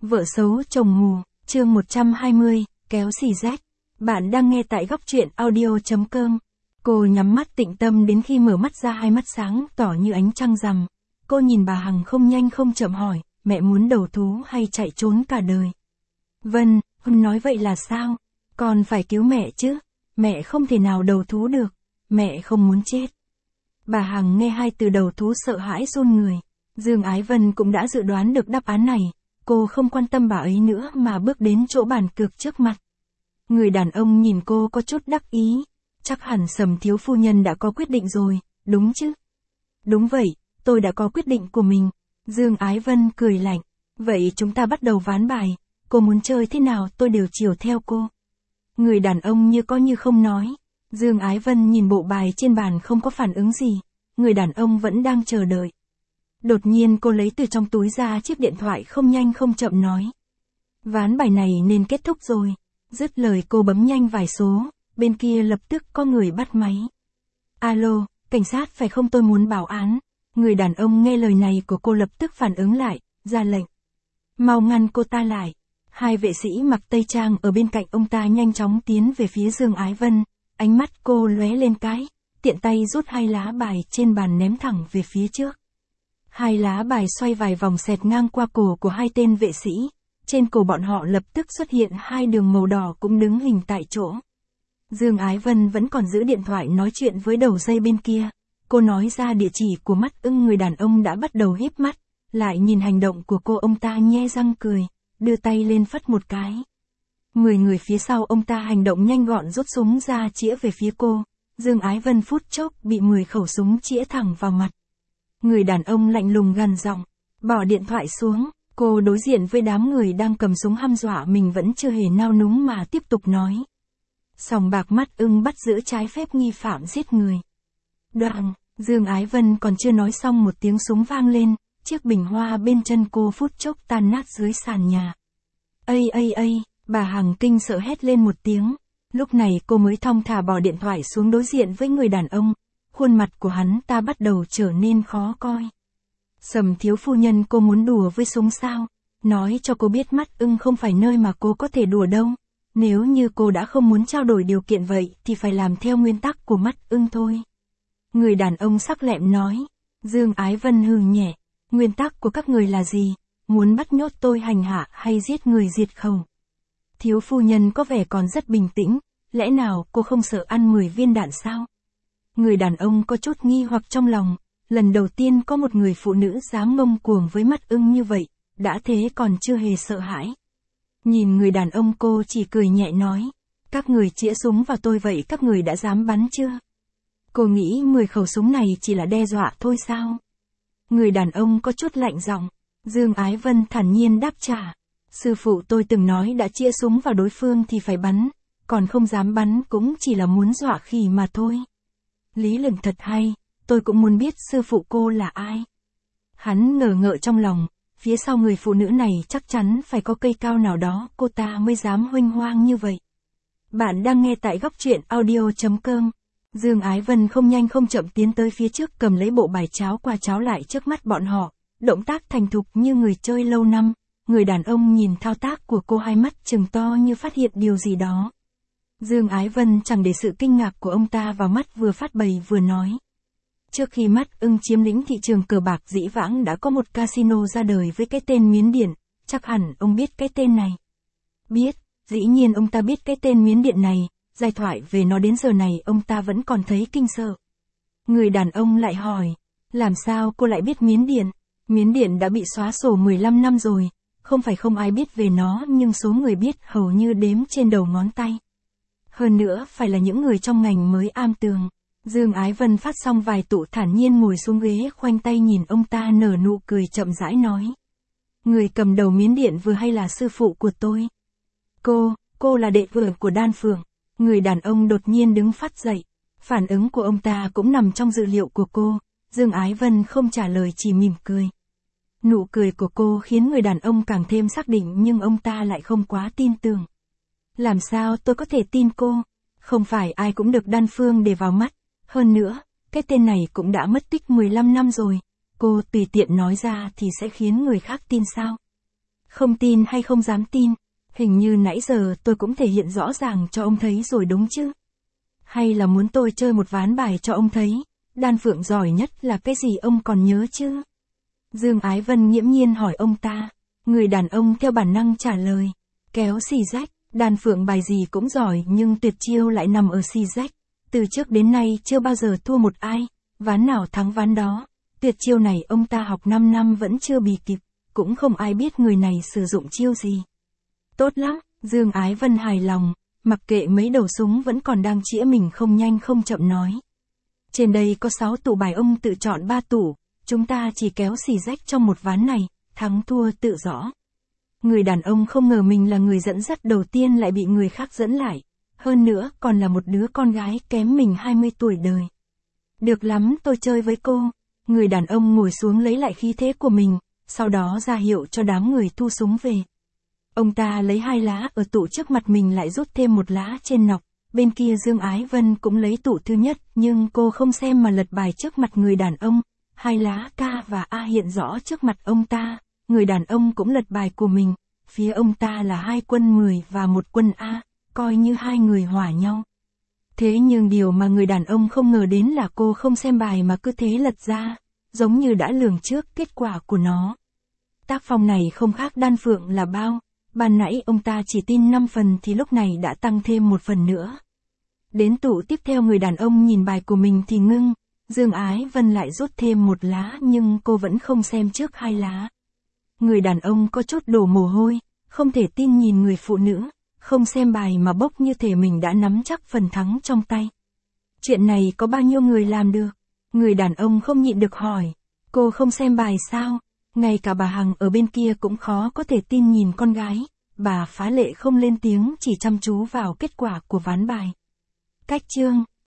Vợ xấu chồng mù, chương 120, kéo xì rách. Bạn đang nghe tại góc truyện audio.com. Cô nhắm mắt tĩnh tâm đến khi mở mắt ra hai mắt sáng tỏ như ánh trăng rằm. Cô nhìn bà Hằng không nhanh không chậm hỏi, mẹ muốn đầu thú hay chạy trốn cả đời? Vân, nói vậy là sao? Con phải cứu mẹ chứ. Mẹ không thể nào đầu thú được. Mẹ không muốn chết. Bà Hằng nghe hai từ đầu thú sợ hãi run người. Dương Ái Vân cũng đã dự đoán được đáp án này. Cô không quan tâm bà ấy nữa mà bước đến chỗ bàn cược trước mặt. Người đàn ông nhìn cô có chút đắc ý. Chắc hẳn Sầm thiếu phu nhân đã có quyết định rồi, đúng chứ? Đúng vậy, tôi đã có quyết định của mình. Dương Ái Vân cười lạnh. Vậy chúng ta bắt đầu ván bài. Cô muốn chơi thế nào tôi đều chiều theo cô. Người đàn ông như có như không nói. Dương Ái Vân nhìn bộ bài trên bàn không có phản ứng gì. Người đàn ông vẫn đang chờ đợi. Đột nhiên cô lấy từ trong túi ra chiếc điện thoại không nhanh không chậm nói. Ván bài này nên kết thúc rồi. Dứt lời cô bấm nhanh vài số, bên kia lập tức có người bắt máy. Alo, cảnh sát phải không, tôi muốn báo án. Người đàn ông nghe lời này của cô lập tức phản ứng lại, ra lệnh. Mau ngăn cô ta lại. Hai vệ sĩ mặc tây trang ở bên cạnh ông ta nhanh chóng tiến về phía Dương Ái Vân. Ánh mắt cô lóe lên cái, tiện tay rút hai lá bài trên bàn ném thẳng về phía trước. Hai lá bài xoay vài vòng xẹt ngang qua cổ của hai tên vệ sĩ. Trên cổ bọn họ lập tức xuất hiện hai đường màu đỏ cũng đứng hình tại chỗ. Dương Ái Vân vẫn còn giữ điện thoại nói chuyện với đầu dây bên kia. Cô nói ra địa chỉ của mắt ưng, người đàn ông đã bắt đầu híp mắt. Lại nhìn hành động của cô, ông ta nhe răng cười, đưa tay lên phất một cái. 10 người phía sau ông ta hành động nhanh gọn rút súng ra chĩa về phía cô. Dương Ái Vân phút chốc bị 10 khẩu súng chĩa thẳng vào mặt. Người đàn ông lạnh lùng gằn giọng, bỏ điện thoại xuống. Cô đối diện với đám người đang cầm súng hăm dọa mình vẫn chưa hề nao núng mà tiếp tục nói. Sòng bạc mắt ưng bắt giữ trái phép nghi phạm giết người. Đoạn, Dương Ái Vân còn chưa nói xong một tiếng súng vang lên, chiếc bình hoa bên chân cô phút chốc tan nát dưới sàn nhà. Ây, bà Hằng kinh sợ hét lên một tiếng. Lúc này cô mới thong thả bỏ điện thoại xuống đối diện với người đàn ông. Khuôn mặt của hắn ta bắt đầu trở nên khó coi. Sầm thiếu phu nhân, cô muốn đùa với súng sao? Nói cho cô biết mắt ưng không phải nơi mà cô có thể đùa đâu. Nếu như cô đã không muốn trao đổi điều kiện vậy thì phải làm theo nguyên tắc của mắt ưng thôi. Người đàn ông sắc lẹm nói. Dương Ái Vân hừ nhẹ. Nguyên tắc của các người là gì? Muốn bắt nhốt tôi hành hạ hay giết người diệt khẩu? Thiếu phu nhân có vẻ còn rất bình tĩnh. Lẽ nào cô không sợ ăn 10 viên đạn sao? Người đàn ông có chút nghi hoặc trong lòng. Lần đầu tiên có một người phụ nữ dám ngông cuồng với mắt ưng như vậy, đã thế còn chưa hề sợ hãi. Nhìn người đàn ông, cô chỉ cười nhẹ nói. Các người chĩa súng vào tôi vậy các người đã dám bắn chưa? Cô nghĩ 10 khẩu súng này chỉ là đe dọa thôi sao? Người đàn ông có chút lạnh giọng. Dương Ái Vân thản nhiên đáp trả. Sư phụ tôi từng nói đã chĩa súng vào đối phương thì phải bắn, còn không dám bắn cũng chỉ là muốn dọa khỉ mà thôi. Lý luận thật hay. Tôi cũng muốn biết sư phụ cô là ai. Hắn ngờ ngợ trong lòng, phía sau người phụ nữ này chắc chắn phải có cây cao nào đó cô ta mới dám huênh hoang như vậy. Bạn đang nghe tại góc truyện audio.com. Dương Ái Vân không nhanh không chậm tiến tới phía trước, cầm lấy bộ bài cháo qua cháo lại trước mắt bọn họ, động tác thành thục như người chơi lâu năm. Người đàn ông nhìn thao tác của cô, hai mắt trừng to như phát hiện điều gì đó. Dương Ái Vân chẳng để sự kinh ngạc của ông ta vào mắt, vừa phát bày vừa nói. Trước khi mắt ưng chiếm lĩnh thị trường cờ bạc dĩ vãng đã có một casino ra đời với cái tên Miến Điện, chắc hẳn ông biết cái tên này. Biết, dĩ nhiên ông ta biết cái tên Miến Điện này, giai thoại về nó đến giờ này ông ta vẫn còn thấy kinh sợ. Người đàn ông lại hỏi, làm sao cô lại biết Miến Điện? Miến Điện đã bị xóa sổ 15 năm rồi, không phải không ai biết về nó nhưng số người biết hầu như đếm trên đầu ngón tay. Hơn nữa phải là những người trong ngành mới am tường. Dương Ái Vân phát xong vài tụ thản nhiên ngồi xuống ghế, khoanh tay nhìn ông ta nở nụ cười chậm rãi nói. Người cầm đầu Miến Điện vừa hay là sư phụ của tôi. Cô là đệ tử của Đan Phượng. Người đàn ông đột nhiên đứng phát dậy. Phản ứng của ông ta cũng nằm trong dự liệu của cô. Dương Ái Vân không trả lời, chỉ mỉm cười. Nụ cười của cô khiến người đàn ông càng thêm xác định, nhưng ông ta lại không quá tin tưởng. Làm sao tôi có thể tin cô? Không phải ai cũng được Đan Phương để vào mắt. Hơn nữa, cái tên này cũng đã mất tích 15 năm rồi. Cô tùy tiện nói ra thì sẽ khiến người khác tin sao? Không tin hay không dám tin, hình như nãy giờ tôi cũng thể hiện rõ ràng cho ông thấy rồi đúng chứ. Hay là muốn tôi chơi một ván bài cho ông thấy, đan phượng giỏi nhất là cái gì ông còn nhớ chứ? Dương Ái Vân nghiễm nhiên hỏi ông ta. Người đàn ông theo bản năng trả lời. Kéo xì rách, đan phượng bài gì cũng giỏi nhưng tuyệt chiêu lại nằm ở xì rách. Từ trước đến nay chưa bao giờ thua một ai, ván nào thắng ván đó. Tuyệt chiêu này ông ta học 5 năm vẫn chưa bì kịp, cũng không ai biết người này sử dụng chiêu gì. Tốt lắm, Dương Ái Vân hài lòng, mặc kệ mấy đầu súng vẫn còn đang chĩa mình không nhanh không chậm nói. Trên đây có 6 tủ bài ông tự chọn 3 tủ, chúng ta chỉ kéo xì rách trong một ván này, thắng thua tự rõ. Người đàn ông không ngờ mình là người dẫn dắt đầu tiên lại bị người khác dẫn lại, hơn nữa còn là một đứa con gái kém mình 20 tuổi đời. Được lắm, tôi chơi với cô. Người đàn ông ngồi xuống lấy lại khí thế của mình, sau đó ra hiệu cho đám người thu súng về. Ông ta lấy 2 lá ở tủ trước mặt mình lại rút thêm 1 lá trên nọc, bên kia Dương Ái Vân cũng lấy tủ thứ nhất nhưng cô không xem mà lật bài trước mặt người đàn ông. 2 lá K và A hiện rõ trước mặt ông ta, người đàn ông cũng lật bài của mình, phía ông ta là 2 quân 10 và 1 quân A, coi như 2 người hòa nhau. Thế nhưng điều mà người đàn ông không ngờ đến là cô không xem bài mà cứ thế lật ra, giống như đã lường trước kết quả của nó. Tác phong này không khác đan phượng là bao, ban nãy ông ta chỉ tin 5 phần thì lúc này đã tăng thêm 1 phần nữa. Đến tủ tiếp theo người đàn ông nhìn bài của mình thì ngưng, Dương Ái Vân lại rút thêm 1 lá nhưng cô vẫn không xem trước 2 lá. Người đàn ông có chút đổ mồ hôi, không thể tin nhìn người phụ nữ, không xem bài mà bốc như thể mình đã nắm chắc phần thắng trong tay. Chuyện này có bao nhiêu người làm được? Người đàn ông không nhịn được hỏi, cô không xem bài sao? Ngay cả bà Hằng ở bên kia cũng khó có thể tin nhìn con gái, bà phá lệ không lên tiếng chỉ chăm chú vào kết quả của ván bài. Cách chương